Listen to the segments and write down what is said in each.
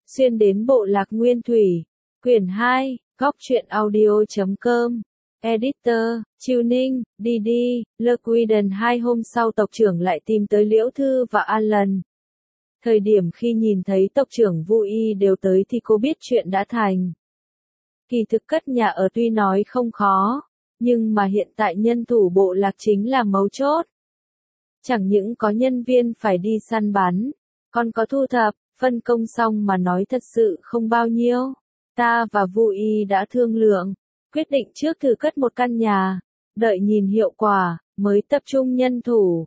Xuyên đến bộ lạc Nguyên Thủy. Quyển 2, Góc truyện audio.com. Editor, Tuning, DD, Lequiden. 2 hôm sau tộc trưởng lại tìm tới Liễu Thư và Alan. Thời điểm khi nhìn thấy tộc trưởng Vui đều tới thì cô biết chuyện đã thành. Kỳ thực cất nhà ở tuy nói không khó, nhưng mà hiện tại nhân thủ bộ lạc chính là mấu chốt. Chẳng những có nhân viên phải đi săn bắn, còn có thu thập, phân công xong mà nói thật sự không bao nhiêu. Ta và Vui đã thương lượng, quyết định trước thử cất một căn nhà, đợi nhìn hiệu quả, mới tập trung nhân thủ.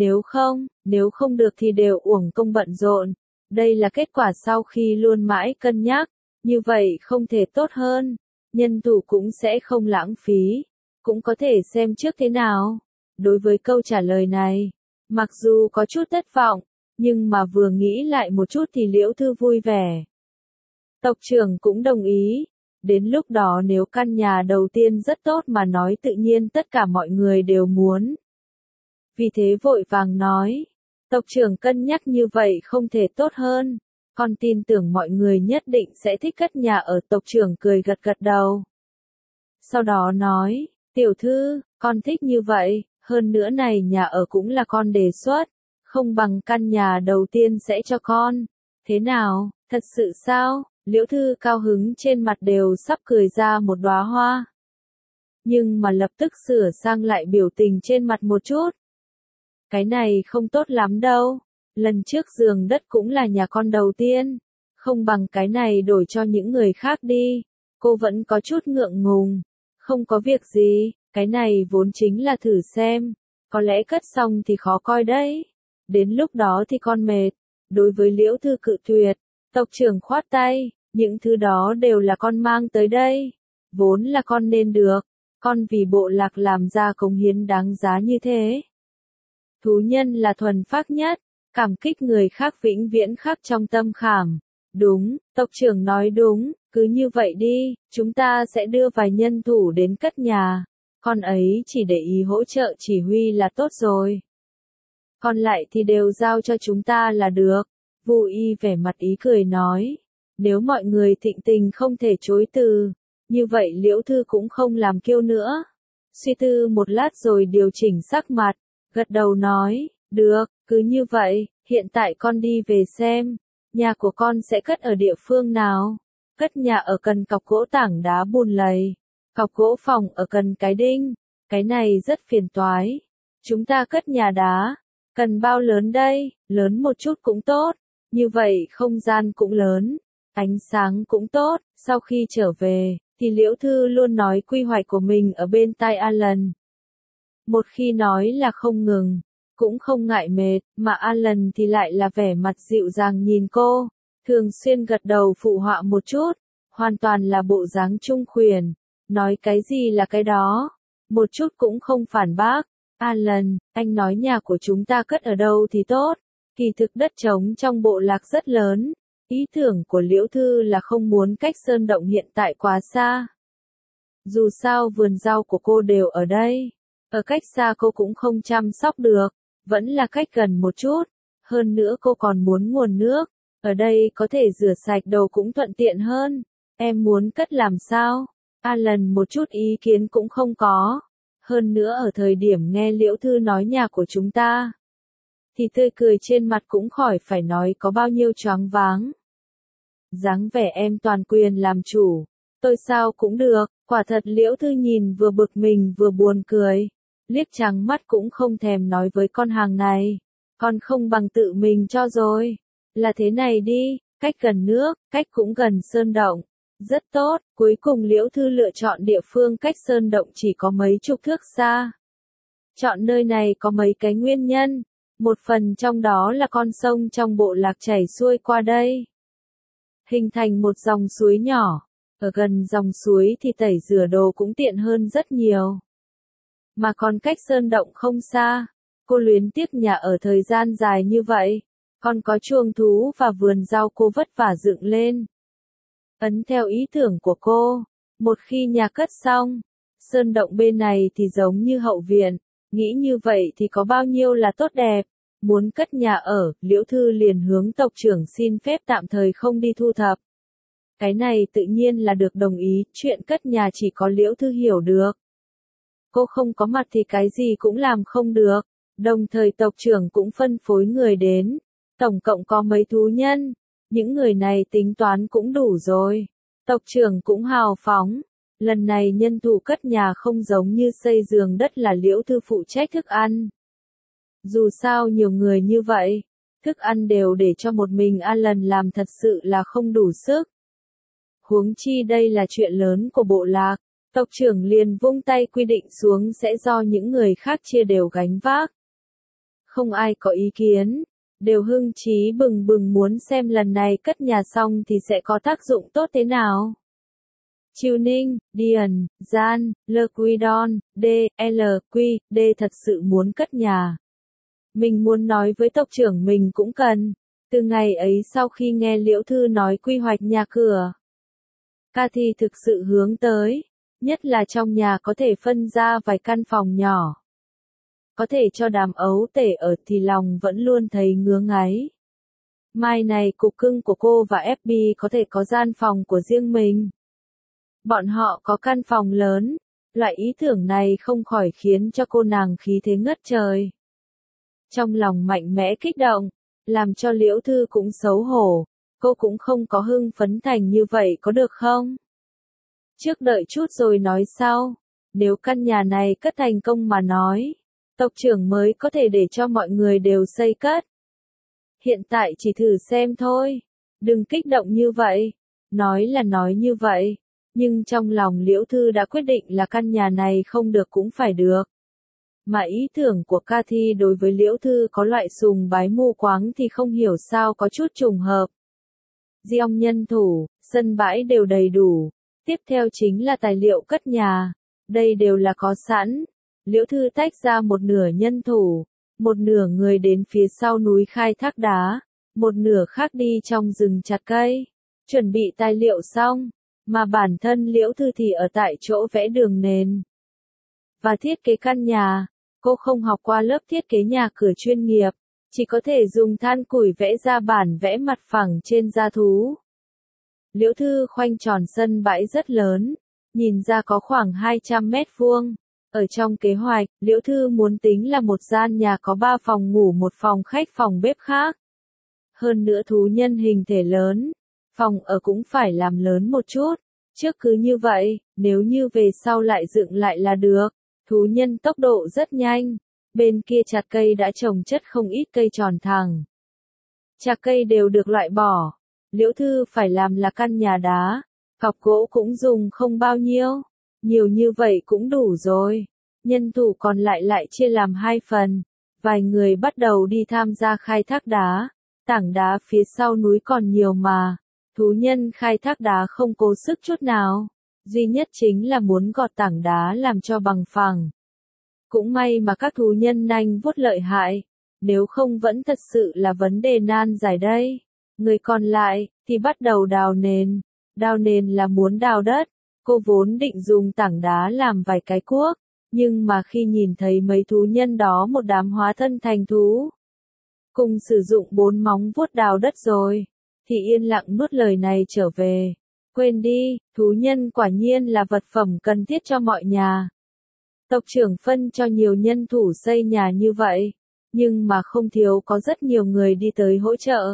Nếu không được thì đều uổng công bận rộn. Đây là kết quả sau khi luôn mãi cân nhắc, như vậy không thể tốt hơn. Nhân thủ cũng sẽ không lãng phí, cũng có thể xem trước thế nào. Đối với câu trả lời này, mặc dù có chút thất vọng, nhưng mà vừa nghĩ lại một chút thì Liễu Thư vui vẻ. Tộc trưởng cũng đồng ý. Đến lúc đó nếu căn nhà đầu tiên rất tốt mà nói tự nhiên tất cả mọi người đều muốn. Vì thế vội vàng nói, tộc trưởng cân nhắc như vậy không thể tốt hơn. Con tin tưởng mọi người nhất định sẽ thích cất nhà ở. Tộc trưởng cười gật gật đầu. Sau đó nói, tiểu thư, con thích như vậy, hơn nữa này nhà ở cũng là con đề xuất, không bằng căn nhà đầu tiên sẽ cho con. Thế nào, thật sự sao? Liễu Thư cao hứng trên mặt đều sắp cười ra một đóa hoa. Nhưng mà lập tức sửa sang lại biểu tình trên mặt một chút. Cái này không tốt lắm đâu, lần trước giường đất cũng là nhà con đầu tiên, không bằng cái này đổi cho những người khác đi. Cô vẫn có chút ngượng ngùng, không có việc gì, cái này vốn chính là thử xem, có lẽ cất xong thì khó coi đấy. Đến lúc đó thì con mệt. Đối với Liễu Thư cự tuyệt, tộc trưởng khoát tay, những thứ đó đều là con mang tới đây, vốn là con nên được, con vì bộ lạc làm ra cống hiến đáng giá như thế. Thú nhân là thuần phác nhất, cảm kích người khác vĩnh viễn khắc trong tâm khảm. Đúng, tộc trưởng nói đúng, cứ như vậy đi, chúng ta sẽ đưa vài nhân thủ đến cất nhà, con ấy chỉ để ý hỗ trợ chỉ huy là tốt rồi. Còn lại thì đều giao cho chúng ta là được. Vui vẻ mặt ý cười nói, nếu mọi người thịnh tình không thể chối từ, như vậy Liễu Thư cũng không làm kiêu nữa. Suy tư một lát rồi điều chỉnh sắc mặt, gật đầu nói, được, cứ như vậy, hiện tại con đi về xem, nhà của con sẽ cất ở địa phương nào. Cất nhà ở cần cọc gỗ tảng đá bùn lầy, cọc gỗ phòng ở cần cái đinh, cái này rất phiền toái. Chúng ta cất nhà đá, cần bao lớn đây, lớn một chút cũng tốt, như vậy không gian cũng lớn, ánh sáng cũng tốt. Sau khi trở về, thì Liễu Thư luôn nói quy hoạch của mình ở bên tai Alan. Một khi nói là không ngừng, cũng không ngại mệt, mà Alan thì lại là vẻ mặt dịu dàng nhìn cô, thường xuyên gật đầu phụ họa một chút, hoàn toàn là bộ dáng trung khuyển, nói cái gì là cái đó, một chút cũng không phản bác. Alan, anh nói nhà của chúng ta cất ở đâu thì tốt, kỳ thực đất trống trong bộ lạc rất lớn. Ý tưởng của Liễu Thư là không muốn cách sơn động hiện tại quá xa. Dù sao vườn rau của cô đều ở đây, ở cách xa cô cũng không chăm sóc được, vẫn là cách gần một chút. Hơn nữa cô còn muốn nguồn nước, ở đây có thể rửa sạch đồ cũng thuận tiện hơn. Em muốn cất làm sao? Alan một chút ý kiến cũng không có. Hơn nữa ở thời điểm nghe Liễu Thư nói nhà của chúng ta, thì tươi cười trên mặt cũng khỏi phải nói có bao nhiêu choáng váng. Dáng vẻ em toàn quyền làm chủ, tôi sao cũng được. Quả thật Liễu Thư nhìn vừa bực mình vừa buồn cười, liếc trắng mắt cũng không thèm nói với con hàng này, con không bằng tự mình cho rồi. Là thế này đi, cách gần nước, cách cũng gần sơn động, rất tốt. Cuối cùng Liễu Thư lựa chọn địa phương cách sơn động chỉ có mấy chục thước xa. Chọn nơi này có mấy cái nguyên nhân, một phần trong đó là con sông trong bộ lạc chảy xuôi qua đây, hình thành một dòng suối nhỏ. Ở gần dòng suối thì tẩy rửa đồ cũng tiện hơn rất nhiều. Mà còn cách sơn động không xa, cô luyến tiếc nhà ở thời gian dài như vậy, còn có chuồng thú và vườn rau cô vất vả dựng lên. Ấn theo ý tưởng của cô, một khi nhà cất xong, sơn động bên này thì giống như hậu viện, nghĩ như vậy thì có bao nhiêu là tốt đẹp. muốn cất nhà ở, Liễu Thư liền hướng tộc trưởng xin phép tạm thời không đi thu thập. Cái này tự nhiên là được đồng ý, chuyện cất nhà chỉ có Liễu Thư hiểu được. Cô không có mặt thì cái gì cũng làm không được, đồng thời tộc trưởng cũng phân phối người đến, tổng cộng có mấy thú nhân, những người này tính toán cũng đủ rồi. Tộc trưởng cũng hào phóng, lần này nhân thủ cất nhà không giống như xây giường đất là Liễu Thư phụ trách thức ăn. Dù sao nhiều người như vậy, thức ăn đều để cho một mình Alan làm thật sự là không đủ sức. Huống chi đây là chuyện lớn của bộ lạc, tộc trưởng liền vung tay quy định xuống sẽ do những người khác chia đều gánh vác. Không ai có ý kiến, đều hưng chí bừng bừng muốn xem lần này cất nhà xong thì sẽ có tác dụng tốt thế nào. Chiêu Ninh, Điền, Gian, Lơ Quy Đon, D, L, Quy, D thật sự muốn cất nhà. Mình muốn nói với tộc trưởng mình cũng cần. Từ ngày ấy sau khi nghe Liễu Thư nói quy hoạch nhà cửa, Cathy thực sự hướng tới, nhất là trong nhà có thể phân ra vài căn phòng nhỏ. Có thể cho đám ấu tể ở thì lòng vẫn luôn thấy ngứa ngáy. Mai này cục cưng của cô và FB có thể có gian phòng của riêng mình. Bọn họ có căn phòng lớn, loại ý tưởng này không khỏi khiến cho cô nàng khí thế ngất trời. Trong lòng mạnh mẽ kích động, làm cho Liễu Thư cũng xấu hổ, cô cũng không có hưng phấn thành như vậy có được không? Trước đợi chút rồi nói sau, nếu căn nhà này cất thành công mà nói, tộc trưởng mới có thể để cho mọi người đều xây cất. Hiện tại chỉ thử xem thôi, đừng kích động như vậy, nói là nói như vậy, nhưng trong lòng Liễu Thư đã quyết định là căn nhà này không được cũng phải được. Mà ý tưởng của Cathy đối với Liễu Thư có loại sùng bái mù quáng thì không hiểu sao có chút trùng hợp. Giong nhân thủ, sân bãi đều đầy đủ, tiếp theo chính là tài liệu cất nhà, đây đều là có sẵn. Liễu Thư tách ra một nửa nhân thủ, một nửa người đến phía sau núi khai thác đá, một nửa khác đi trong rừng chặt cây, chuẩn bị tài liệu xong, mà bản thân Liễu Thư thì ở tại chỗ vẽ đường nền và thiết kế căn nhà. Cô không học qua lớp thiết kế nhà cửa chuyên nghiệp, chỉ có thể dùng than củi vẽ ra bản vẽ mặt phẳng trên da thú. Liễu Thư khoanh tròn sân bãi rất lớn, nhìn ra có khoảng 200 mét vuông. Ở trong kế hoạch, Liễu Thư muốn tính là một gian nhà có 3 phòng ngủ, một phòng khách, phòng bếp khác. Hơn nữa thú nhân hình thể lớn, phòng ở cũng phải làm lớn một chút. Trước cứ như vậy, nếu như về sau lại dựng lại là được. Thú nhân tốc độ rất nhanh, bên kia chặt cây đã trồng chất không ít cây tròn thẳng. Chạc cây đều được loại bỏ, Liễu Thư phải làm là căn nhà đá, cọc gỗ cũng dùng không bao nhiêu, nhiều như vậy cũng đủ rồi. Nhân thủ còn lại chia làm 2 phần, vài người bắt đầu đi tham gia khai thác đá, tảng đá phía sau núi còn nhiều mà, thú nhân khai thác đá không cố sức chút nào. Duy nhất chính là muốn gọt tảng đá làm cho bằng phẳng. Cũng may mà các thú nhân nanh vuốt lợi hại, nếu không vẫn thật sự là vấn đề nan giải đây. Người còn lại, thì bắt đầu đào nền. Đào nền là muốn đào đất, cô vốn định dùng tảng đá làm vài cái cuốc, nhưng mà khi nhìn thấy mấy thú nhân đó một đám hóa thân thành thú, cùng sử dụng 4 móng vuốt đào đất rồi, thì yên lặng nuốt lời này trở về. Quên đi, thú nhân quả nhiên là vật phẩm cần thiết cho mọi nhà. Tộc trưởng phân cho nhiều nhân thủ xây nhà như vậy, nhưng mà không thiếu có rất nhiều người đi tới hỗ trợ.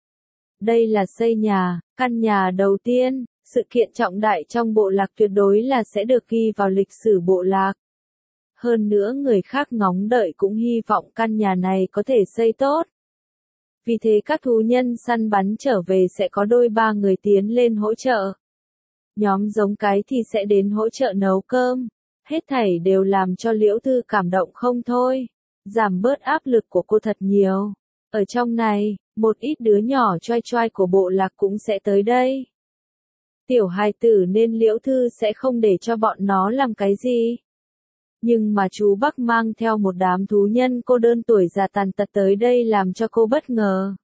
Đây là xây nhà, căn nhà đầu tiên, sự kiện trọng đại trong bộ lạc tuyệt đối là sẽ được ghi vào lịch sử bộ lạc. Hơn nữa người khác ngóng đợi cũng hy vọng căn nhà này có thể xây tốt. Vì thế các thú nhân săn bắn trở về sẽ có đôi ba người tiến lên hỗ trợ. Nhóm giống cái thì sẽ đến hỗ trợ nấu cơm. Hết thảy đều làm cho Liễu Thư cảm động không thôi. Giảm bớt áp lực của cô thật nhiều. Ở trong này, một ít đứa nhỏ choai choai của bộ lạc cũng sẽ tới đây. Tiểu hài tử nên Liễu Thư sẽ không để cho bọn nó làm cái gì. Nhưng mà chú Bắc mang theo một đám thú nhân cô đơn tuổi già tàn tật tới đây làm cho cô bất ngờ.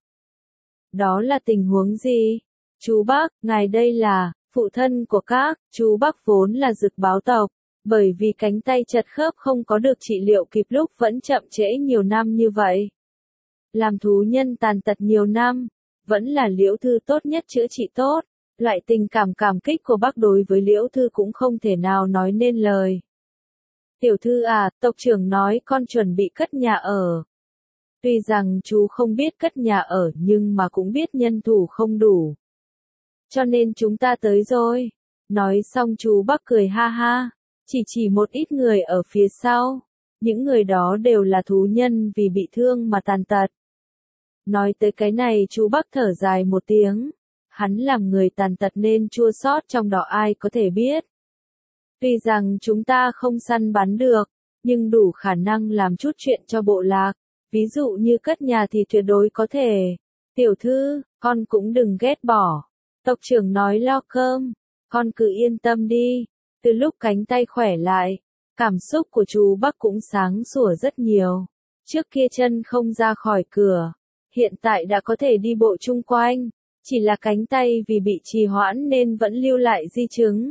Đó là tình huống gì? Chú Bắc, ngài đây là phụ thân của các, chú Bắc vốn là dực báo tộc, bởi vì cánh tay chật khớp không có được trị liệu kịp lúc vẫn chậm trễ nhiều năm như vậy. làm thú nhân tàn tật nhiều năm, vẫn là Liễu Thư tốt nhất chữa trị tốt. Loại tình cảm cảm kích của bác đối với Liễu Thư cũng không thể nào nói nên lời. Tiểu thư à, tộc trưởng nói con chuẩn bị cất nhà ở. Tuy rằng chú không biết cất nhà ở nhưng mà cũng biết nhân thủ không đủ. Cho nên chúng ta tới rồi. Nói xong chú bác cười ha ha, chỉ một ít người ở phía sau. Những người đó đều là thú nhân vì bị thương mà tàn tật. Nói tới cái này chú bác thở dài một tiếng. Hắn làm người tàn tật nên chua xót trong đó ai có thể biết. Tuy rằng chúng ta không săn bắn được, nhưng đủ khả năng làm chút chuyện cho bộ lạc. Ví dụ như cất nhà thì tuyệt đối có thể. Tiểu thư, con cũng đừng ghét bỏ. Tộc trưởng nói lo cơm, con cứ yên tâm đi. Từ lúc cánh tay khỏe lại, cảm xúc của chú Bắc cũng sáng sủa rất nhiều. Trước kia chân không ra khỏi cửa, hiện tại đã có thể đi bộ chung quanh. Chỉ là cánh tay vì bị trì hoãn nên vẫn lưu lại di chứng.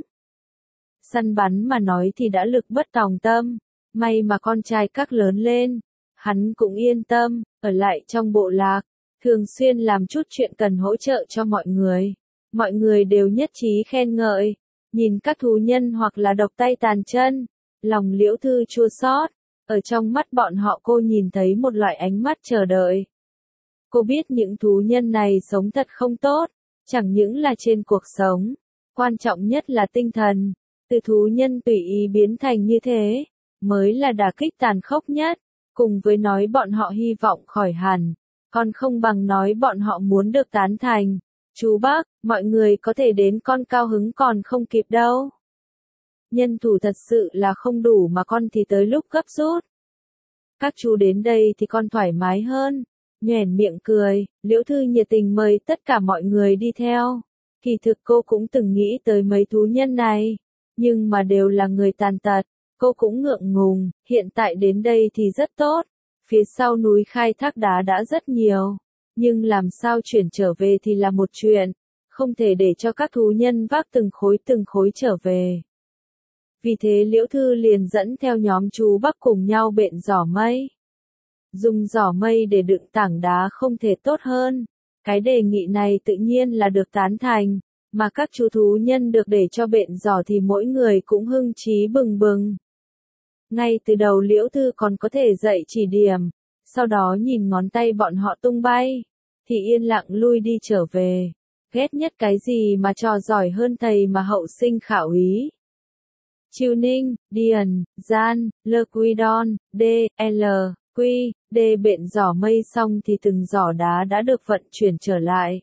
Săn bắn mà nói thì đã lực bất tòng tâm, may mà con trai các lớn lên. Hắn cũng yên tâm, ở lại trong bộ lạc, thường xuyên làm chút chuyện cần hỗ trợ cho mọi người. Mọi người đều nhất trí khen ngợi, nhìn các thú nhân hoặc là độc tay tàn chân, lòng Liễu Thư chua xót. Ở trong mắt bọn họ cô nhìn thấy một loại ánh mắt chờ đợi. Cô biết những thú nhân này sống thật không tốt, chẳng những là trên cuộc sống, quan trọng nhất là tinh thần. Từ thú nhân tùy ý biến thành như thế, mới là đả kích tàn khốc nhất. Cùng với nói bọn họ hy vọng khỏi hẳn, còn không bằng nói bọn họ muốn được tán thành. Chú bác, mọi người có thể đến con cao hứng còn không kịp đâu. Nhân thủ thật sự là không đủ mà con thì tới lúc gấp rút. Các chú đến đây thì con thoải mái hơn. Nhoẻn miệng cười, Liễu Thư nhiệt tình mời tất cả mọi người đi theo. Kỳ thực cô cũng từng nghĩ tới mấy thú nhân này, nhưng mà đều là người tàn tật. Cô cũng ngượng ngùng, hiện tại đến đây thì rất tốt. Phía sau núi khai thác đá đã rất nhiều. Nhưng làm sao chuyển trở về thì là một chuyện. Không thể để cho các thú nhân vác từng khối trở về. Vì thế Liễu Thư liền dẫn theo nhóm chú Bắc cùng nhau bện giỏ mây. Dùng giỏ mây để đựng tảng đá không thể tốt hơn. Cái đề nghị này tự nhiên là được tán thành. Mà các chú thú nhân được để cho bện giỏ thì mỗi người cũng hưng trí bừng bừng. Ngay từ đầu Liễu Thư còn có thể dạy chỉ điểm, sau đó nhìn ngón tay bọn họ tung bay, thì yên lặng lui đi trở về. Ghét nhất cái gì mà trò giỏi hơn thầy mà hậu sinh khảo ý. Chiêu Ninh, Điền, Gian, Lơ Quy Đon, D, L, Quy, D bện giỏ mây xong thì từng giỏ đá đã được vận chuyển trở lại.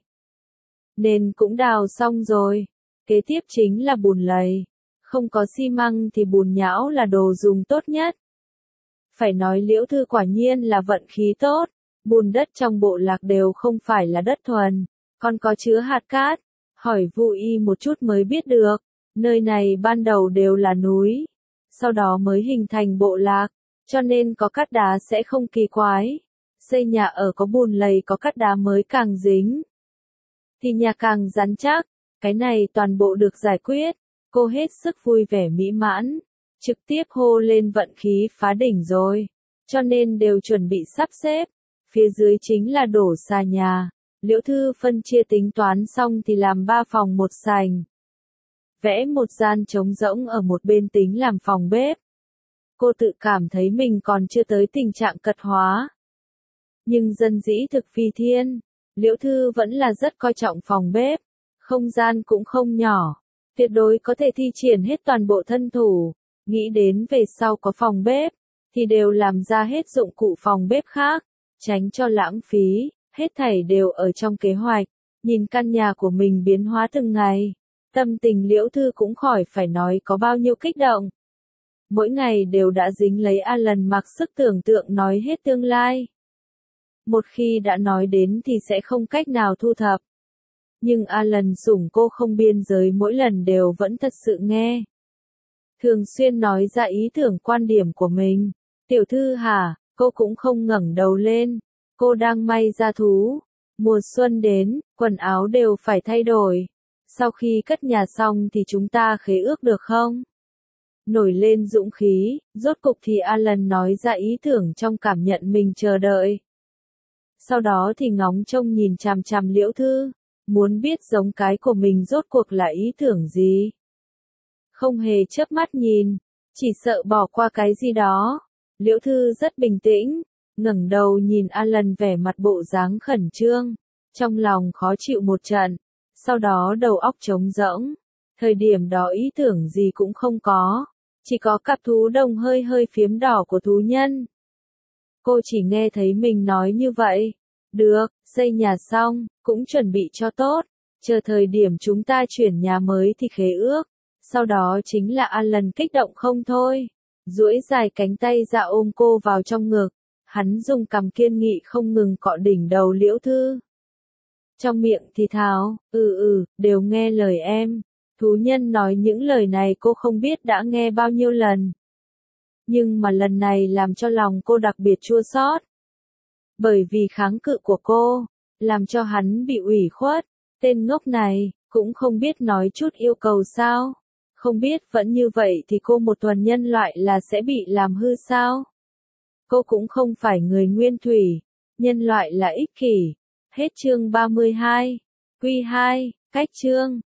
Nên cũng đào xong rồi. Kế tiếp chính là bùn lầy. Không có xi măng thì bùn nhão là đồ dùng tốt nhất. Phải nói Liễu Thư quả nhiên là vận khí tốt. Bùn đất trong bộ lạc đều không phải là đất thuần, còn có chứa hạt cát. Hỏi Vu Y một chút mới biết được, nơi này ban đầu đều là núi, sau đó mới hình thành bộ lạc, cho nên có cát đá sẽ không kỳ quái. Xây nhà ở có bùn lầy có cát đá mới càng dính, thì nhà càng rắn chắc. Cái này toàn bộ được giải quyết. Cô hết sức vui vẻ mỹ mãn, trực tiếp hô lên vận khí phá đỉnh rồi, cho nên đều chuẩn bị sắp xếp. Phía dưới chính là đổ xà nhà. Liễu Thư phân chia tính toán xong thì làm 3 phòng 1 sành. Vẽ một gian trống rỗng ở một bên tính làm phòng bếp. Cô tự cảm thấy mình còn chưa tới tình trạng cật hóa. Nhưng dân dĩ thực phi thiên, Liễu Thư vẫn là rất coi trọng phòng bếp. Không gian cũng không nhỏ, tuyệt đối có thể thi triển hết toàn bộ thân thủ. Nghĩ đến về sau có phòng bếp, thì đều làm ra hết dụng cụ phòng bếp khác, tránh cho lãng phí, hết thảy đều ở trong kế hoạch. Nhìn căn nhà của mình biến hóa từng ngày, tâm tình Liễu Thư cũng khỏi phải nói có bao nhiêu kích động. Mỗi ngày đều đã dính lấy Alan mặc sức tưởng tượng nói hết tương lai. Một khi đã nói đến thì sẽ không cách nào thu thập. Nhưng Alan sủng cô không biên giới mỗi lần đều vẫn thật sự nghe. Thường xuyên nói ra ý tưởng quan điểm của mình. Tiểu thư hả, cô cũng không ngẩng đầu lên. Cô đang may ra thú. Mùa xuân đến, quần áo đều phải thay đổi. Sau khi cất nhà xong thì chúng ta khế ước được không? Nổi lên dũng khí, rốt cục thì Alan nói ra ý tưởng trong cảm nhận mình chờ đợi. sau đó thì ngóng trông nhìn chằm chằm Liễu Thư, muốn biết giống cái của mình rốt cuộc là ý tưởng gì. Không hề chớp mắt nhìn, chỉ sợ bỏ qua cái gì đó. Liễu Thư rất bình tĩnh, ngẩng đầu nhìn Alan vẻ mặt bộ dáng khẩn trương, trong lòng khó chịu một trận, sau đó đầu óc trống rỗng. Thời điểm đó ý tưởng gì cũng không có, chỉ có cặp thú đồng hơi hơi phiếm đỏ của thú nhân. Cô chỉ nghe thấy mình nói như vậy. Được, xây nhà xong, cũng chuẩn bị cho tốt, chờ thời điểm chúng ta chuyển nhà mới thì khế ước. Sau đó chính là Alan kích động không thôi, duỗi dài cánh tay ra ôm cô vào trong ngực, hắn dùng cằm kiên nghị không ngừng cọ đỉnh đầu Liễu Thư. Trong miệng thì thào, đều nghe lời em. Thú nhân nói những lời này cô không biết đã nghe bao nhiêu lần. Nhưng mà lần này làm cho lòng cô đặc biệt chua xót. Bởi vì kháng cự của cô, làm cho hắn bị ủy khuất. Tên ngốc này, cũng không biết nói chút yêu cầu sao. Không biết vẫn như vậy thì cô một tuần nhân loại là sẽ bị làm hư sao? Cô cũng không phải người nguyên thủy. Nhân loại là ích kỷ. Hết chương 32. Quy 2, cách chương.